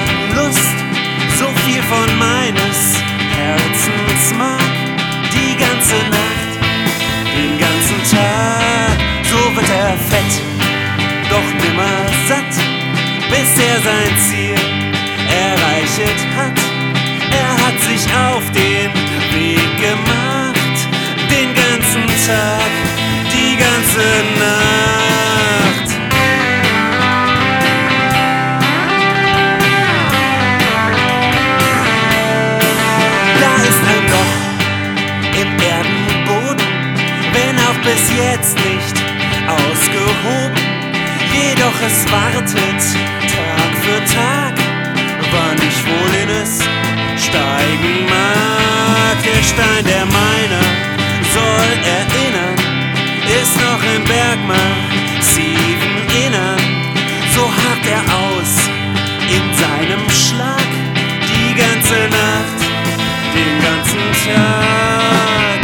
hatten Lust, so viel von meines Herzens Mark. Die ganze Nacht, den ganzen Tag, so wird er fett, doch nimmer satt, bis er sein Ziel erreichet hat. Er hat sich auf den Weg gemacht, den ganzen Tag, die ganze Nacht. Da ist ein Loch im Erdenboden, wenn auch bis jetzt nicht ausgehoben. Jedoch es wartet Tag für Tag, wann ich wohl in es steigen mag. Der Stein, der meiner soll erinnern, ist noch im bergmassiven Innern. So hakt er aus in seinem Schlag, die ganze Nacht, den ganzen Tag.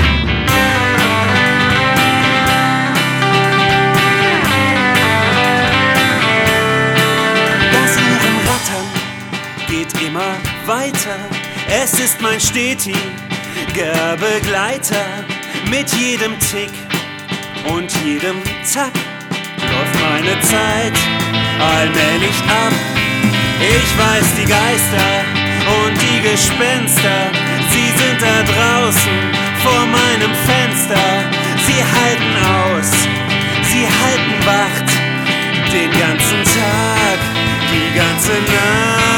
Das Uhrenrattern geht immer weiter. Es ist mein stetiger Begleiter. Mit jedem Tick und jedem Zack läuft meine Zeit allmählich ab. Ich weiß, die Geister und die Gespenster, sie sind da draußen vor meinem Fenster. Sie halten aus, sie halten Wacht, den ganzen Tag, die ganze Nacht.